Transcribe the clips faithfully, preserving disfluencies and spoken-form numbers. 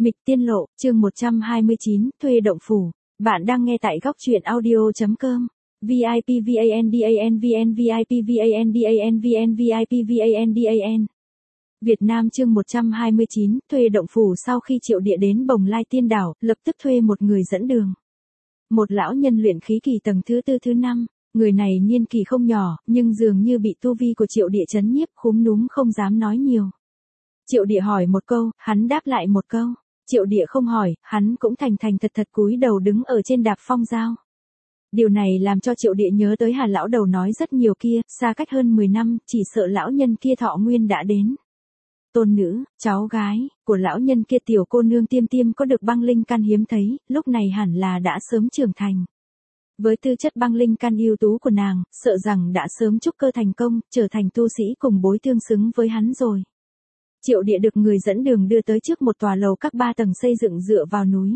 Mịch Tiên Lộ, chương một trăm hai mươi chín, thuê động phủ. Bạn đang nghe tại góc truyện audio.com. vê i pê VANDAN VN vê i pê VANDAN VN vê i pê VANDAN. Việt Nam chương một trăm hai mươi chín, thuê động phủ. Sau khi Triệu Địa đến Bồng Lai Tiên Đảo, lập tức thuê một người dẫn đường. Một lão nhân luyện khí kỳ tầng thứ tư thứ năm, người này niên kỳ không nhỏ, nhưng dường như bị tu vi của Triệu Địa chấn nhiếp, khúm núm không dám nói nhiều. Triệu Địa hỏi một câu, hắn đáp lại một câu. Triệu Địa không hỏi, hắn cũng thành thành thật thật cúi đầu đứng ở trên đạp phong giao. Điều này làm cho Triệu Địa nhớ tới Hà lão đầu nói rất nhiều kia, xa cách hơn mười năm, chỉ sợ lão nhân kia thọ nguyên đã đến. Tôn nữ, cháu gái, của lão nhân kia tiểu cô nương Tiêm Tiêm có được băng linh căn hiếm thấy, lúc này hẳn là đã sớm trưởng thành. Với tư chất băng linh căn ưu tú của nàng, sợ rằng đã sớm trúc cơ thành công, trở thành tu sĩ cùng bối tương xứng với hắn rồi. Triệu Địa được người dẫn đường đưa tới trước một tòa lầu các ba tầng xây dựng dựa vào núi.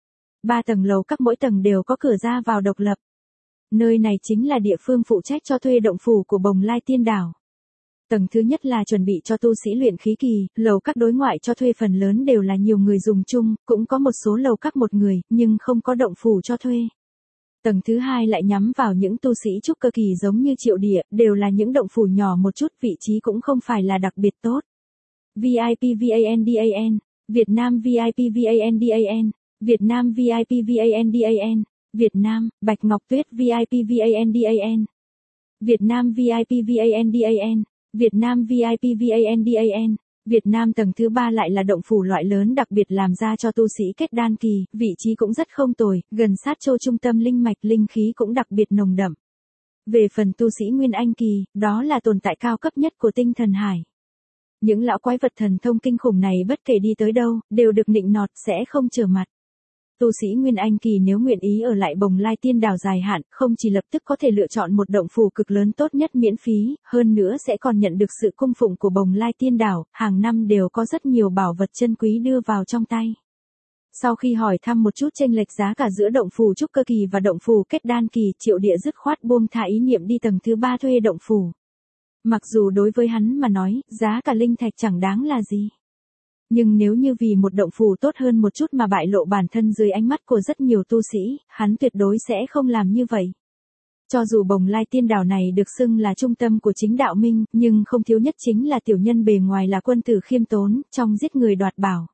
Ba tầng lầu các mỗi tầng đều có cửa ra vào độc lập. Nơi này chính là địa phương phụ trách cho thuê động phủ của Bồng Lai Tiên Đảo. Tầng thứ nhất là chuẩn bị cho tu sĩ luyện khí kỳ, lầu các đối ngoại cho thuê phần lớn đều là nhiều người dùng chung, cũng có một số lầu các một người, nhưng không có động phủ cho thuê. Tầng thứ hai lại nhắm vào những tu sĩ trúc cơ kỳ giống như Triệu Địa, đều là những động phủ nhỏ một chút, vị trí cũng không phải là đặc biệt tốt. vê i pê VANDAN, Việt Nam vê i pê VANDAN, Việt Nam vê i pê VANDAN, Việt Nam, Bạch Ngọc Tuyết vê i pê VANDAN, Việt Nam vê i pê VANDAN, Việt Nam vê i pê VANDAN, Việt Nam tầng thứ ba lại là động phủ loại lớn đặc biệt làm ra cho tu sĩ kết đan kỳ, vị trí cũng rất không tồi, gần sát châu trung tâm linh mạch, linh khí cũng đặc biệt nồng đậm. Về phần tu sĩ Nguyên Anh kỳ, đó là tồn tại cao cấp nhất của tinh thần hải. Những lão quái vật thần thông kinh khủng này bất kể đi tới đâu, đều được nịnh nọt, sẽ không trở mặt. Tu sĩ Nguyên Anh kỳ nếu nguyện ý ở lại Bồng Lai Tiên Đảo dài hạn, không chỉ lập tức có thể lựa chọn một động phủ cực lớn tốt nhất miễn phí, hơn nữa sẽ còn nhận được sự cung phụng của Bồng Lai Tiên Đảo, hàng năm đều có rất nhiều bảo vật chân quý đưa vào trong tay. Sau khi hỏi thăm một chút chênh lệch giá cả giữa động phủ trúc cơ kỳ và động phủ kết đan kỳ, Triệu Địa dứt khoát buông thả ý niệm đi tầng thứ ba thuê động phủ. Mặc dù đối với hắn mà nói, giá cả linh thạch chẳng đáng là gì. Nhưng nếu như vì một động phủ tốt hơn một chút mà bại lộ bản thân dưới ánh mắt của rất nhiều tu sĩ, hắn tuyệt đối sẽ không làm như vậy. Cho dù Bồng Lai Tiên Đảo này được xưng là trung tâm của chính đạo minh, nhưng không thiếu nhất chính là tiểu nhân bề ngoài là quân tử khiêm tốn, trong giết người đoạt bảo.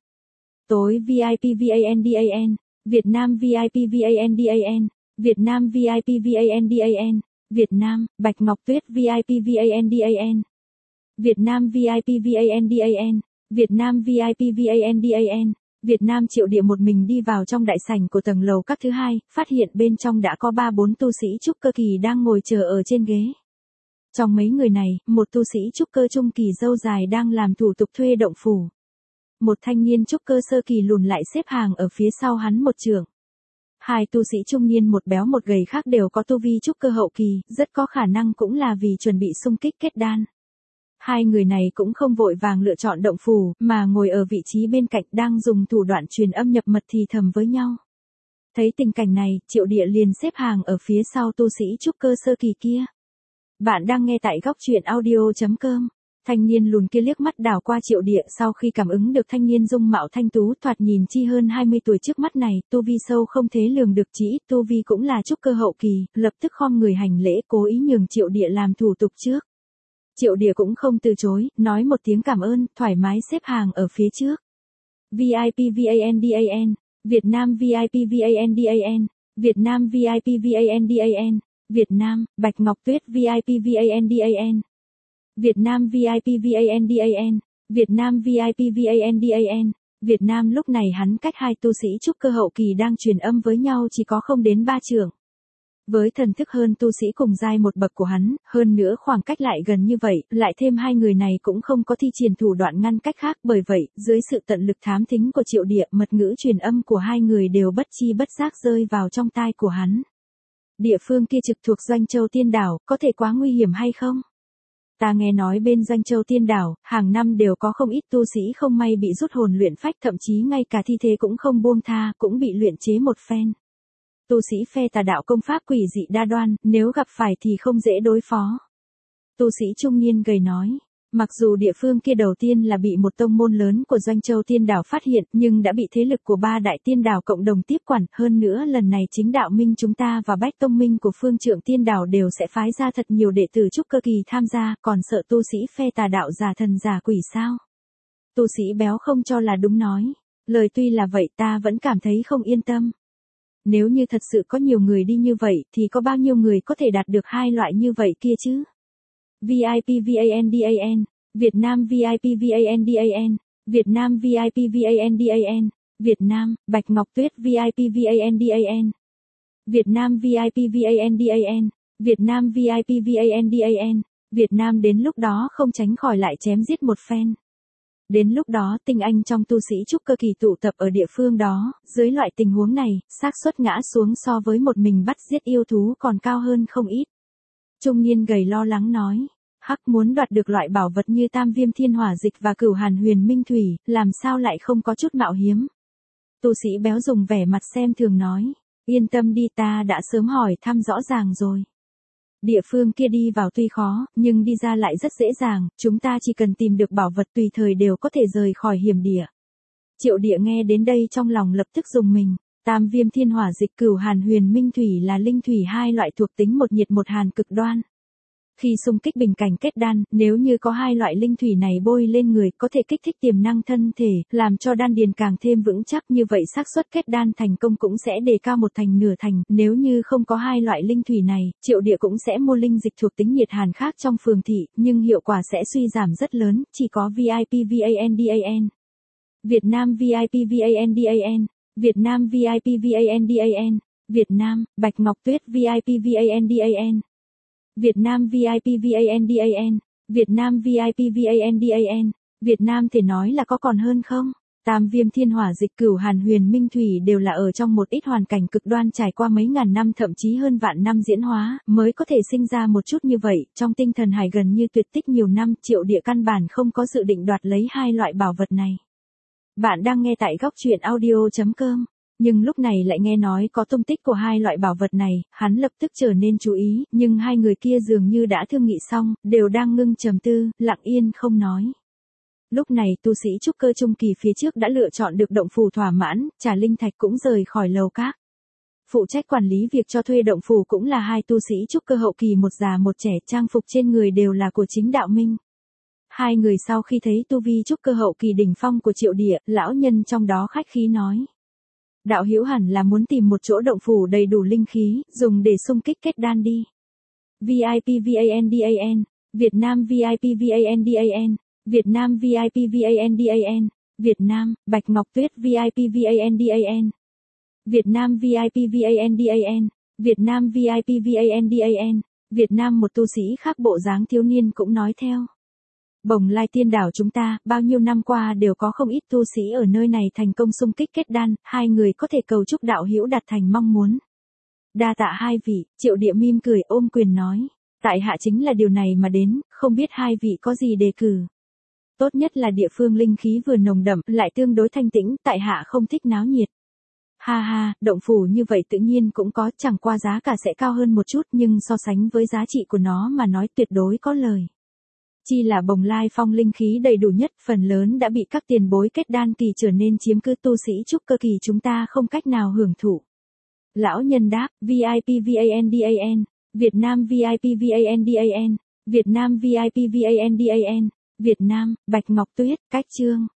Tối vê i pê VANDAN, Việt Nam vê i pê VANDAN, Việt Nam vê i pê VANDAN, Việt Nam, Bạch Ngọc Tuyết vê i pê VANDAN, Việt Nam vê i pê VANDAN, Việt Nam vê i pê VANDAN, Việt Nam. Triệu Địa một mình đi vào trong đại sảnh của tầng lầu các thứ hai, phát hiện bên trong đã có ba bốn tu sĩ trúc cơ kỳ đang ngồi chờ ở trên ghế. Trong mấy người này, một tu sĩ trúc cơ trung kỳ râu dài đang làm thủ tục thuê động phủ. Một thanh niên trúc cơ sơ kỳ lùn lại xếp hàng ở phía sau hắn một chưởng. Hai tu sĩ trung niên một béo một gầy khác đều có tu vi trúc cơ hậu kỳ, rất có khả năng cũng là vì chuẩn bị xung kích kết đan. Hai người này cũng không vội vàng lựa chọn động phủ, mà ngồi ở vị trí bên cạnh đang dùng thủ đoạn truyền âm nhập mật thì thầm với nhau. Thấy tình cảnh này, Triệu Địa liền xếp hàng ở phía sau tu sĩ trúc cơ sơ kỳ kia. Bạn đang nghe tại góc truyện audio.com. Thanh niên lùn kia liếc mắt đảo qua Triệu Địa, sau khi cảm ứng được thanh niên dung mạo thanh tú thoạt nhìn chi hơn hai mươi tuổi trước mắt này, tu vi sâu không thể lường được, chỉ ít tu vi cũng là trúc cơ hậu kỳ, lập tức khom người hành lễ cố ý nhường Triệu Địa làm thủ tục trước. Triệu Địa cũng không từ chối, nói một tiếng cảm ơn, thoải mái xếp hàng ở phía trước. vê i pê VANDAN, Việt Nam vê i pê VANDAN, Việt Nam vê i pê VANDAN, Việt Nam, Bạch Ngọc Tuyết vê i pê VANDAN, Việt Nam vê i pê VANDAN, Việt Nam vê i pê VANDAN, Việt Nam. Lúc này hắn cách hai tu sĩ trúc cơ hậu kỳ đang truyền âm với nhau chỉ có không đến ba trượng. Với thần thức hơn tu sĩ cùng giai một bậc của hắn, hơn nữa khoảng cách lại gần như vậy, lại thêm hai người này cũng không có thi triển thủ đoạn ngăn cách khác, bởi vậy, dưới sự tận lực thám thính của Triệu Địa, mật ngữ truyền âm của hai người đều bất chi bất giác rơi vào trong tai của hắn. Địa phương kia trực thuộc Doanh Châu Tiên Đảo, có thể quá nguy hiểm hay không? Ta nghe nói bên Doanh Châu Tiên Đảo, hàng năm đều có không ít tu sĩ không may bị rút hồn luyện phách, thậm chí ngay cả thi thế cũng không buông tha, cũng bị luyện chế một phen. Tu sĩ phe tà đạo công pháp quỷ dị đa đoan, nếu gặp phải thì không dễ đối phó. Tu sĩ trung niên gầy nói, Mặc dù địa phương kia đầu tiên là bị một tông môn lớn của Doanh Châu Tiên Đảo phát hiện, nhưng đã bị thế lực của ba đại tiên đảo cộng đồng tiếp quản, hơn nữa lần này chính đạo minh chúng ta và bách tông minh của phương trượng tiên đảo đều sẽ phái ra thật nhiều đệ tử trúc cơ kỳ tham gia, còn sợ tu sĩ phe tà đạo giả thần giả quỷ sao? Tu sĩ béo không cho là đúng nói, lời tuy là vậy ta vẫn cảm thấy không yên tâm. Nếu như thật sự có nhiều người đi như vậy thì có bao nhiêu người có thể đạt được hai loại như vậy kia chứ? vê i pê VANDAN, Việt Nam vê i pê VANDAN, Việt Nam vê i pê VANDAN, Việt Nam, Bạch Ngọc Tuyết vê i pê VANDAN, Việt Nam vê i pê VANDAN, Việt Nam vê i pê VANDAN, Việt Nam đến lúc đó không tránh khỏi lại chém giết một phen. Đến lúc đó tinh anh trong tu sĩ trúc cơ kỳ tụ tập ở địa phương đó, dưới loại tình huống này, xác suất ngã xuống so với một mình bắt giết yêu thú còn cao hơn không ít. Trung niên gầy lo lắng nói, hắc muốn đoạt được loại bảo vật như tam viêm thiên hỏa dịch và cửu hàn huyền minh thủy, làm sao lại không có chút mạo hiểm. Tu sĩ béo dùng vẻ mặt xem thường nói, yên tâm đi ta đã sớm hỏi thăm rõ ràng rồi. Địa phương kia đi vào tuy khó, nhưng đi ra lại rất dễ dàng, chúng ta chỉ cần tìm được bảo vật tùy thời đều có thể rời khỏi hiểm địa. Triệu Địa nghe đến đây trong lòng lập tức rùng mình, tam viêm thiên hỏa dịch cửu hàn huyền minh thủy là linh thủy hai loại thuộc tính một nhiệt một hàn cực đoan. Khi xung kích bình cảnh kết đan, nếu như có hai loại linh thủy này bôi lên người có thể kích thích tiềm năng thân thể, làm cho đan điền càng thêm vững chắc, như vậy xác suất kết đan thành công cũng sẽ đề cao một thành nửa thành. Nếu như không có hai loại linh thủy này, Triệu Địa cũng sẽ mua linh dịch thuộc tính nhiệt hàn khác trong phường thị, nhưng hiệu quả sẽ suy giảm rất lớn, chỉ có vê i pê VANDAN, Việt Nam vê i pê VANDAN, Việt Nam vê i pê VANDAN, Việt Nam, Bạch Ngọc Tuyết vê i pê VANDAN, Việt Nam vê i pê VANDAN, Việt Nam vê i pê VANDAN, Việt Nam thể nói là có còn hơn không? Tam viêm thiên hỏa dịch cửu hàn huyền minh thủy đều là ở trong một ít hoàn cảnh cực đoan trải qua mấy ngàn năm thậm chí hơn vạn năm diễn hóa, mới có thể sinh ra một chút như vậy, trong tinh thần hải gần như tuyệt tích nhiều năm, Triệu Địa căn bản không có dự định đoạt lấy hai loại bảo vật này. Bạn đang nghe tại góc truyện audio chấm com. Nhưng lúc này lại nghe nói có tung tích của hai loại bảo vật này, hắn lập tức trở nên chú ý, nhưng hai người kia dường như đã thương nghị xong, đều đang ngưng trầm tư, lặng yên không nói. Lúc này tu sĩ trúc cơ trung kỳ phía trước đã lựa chọn được động phủ thỏa mãn, Trà Linh Thạch cũng rời khỏi lầu các. Phụ trách quản lý việc cho thuê động phủ cũng là hai tu sĩ trúc cơ hậu kỳ, một già một trẻ, trang phục trên người đều là của chính đạo minh. Hai người sau khi thấy tu vi trúc cơ hậu kỳ đỉnh phong của Triệu Địa, lão nhân trong đó khách khí nói. Đạo hữu hẳn là muốn tìm một chỗ động phủ đầy đủ linh khí, dùng để xung kích kết đan đi. vê i pê VANDAN, Việt Nam vê i pê VANDAN, Việt Nam vê i pê VANDAN, Việt Nam, Bạch Ngọc Tuyết vê i pê VANDAN, Việt Nam vê i pê VANDAN, Việt Nam vê i pê VANDAN, Việt Nam. Một tu sĩ khác bộ dáng thiếu niên cũng nói theo. Bồng Lai Tiên Đảo chúng ta, bao nhiêu năm qua đều có không ít tu sĩ ở nơi này thành công xung kích kết đan, hai người có thể cầu chúc đạo hữu đạt thành mong muốn. Đa tạ hai vị, Triệu Địa mỉm cười ôm quyền nói, tại hạ chính là điều này mà đến, không biết hai vị có gì đề cử. Tốt nhất là địa phương linh khí vừa nồng đậm, lại tương đối thanh tĩnh, tại hạ không thích náo nhiệt. Ha ha, động phủ như vậy tự nhiên cũng có, chẳng qua giá cả sẽ cao hơn một chút, nhưng so sánh với giá trị của nó mà nói tuyệt đối có lời. Chi là Bồng Lai Phong linh khí đầy đủ nhất, phần lớn đã bị các tiền bối kết đan kỳ trở nên chiếm cứ, tu sĩ trúc cơ kỳ chúng ta không cách nào hưởng thụ. Lão nhân đáp, vê i pê VANDAN, Việt Nam vê i pê VANDAN, Việt Nam vê i pê VANDAN, Việt Nam, Bạch Ngọc Tuyết, cách chương.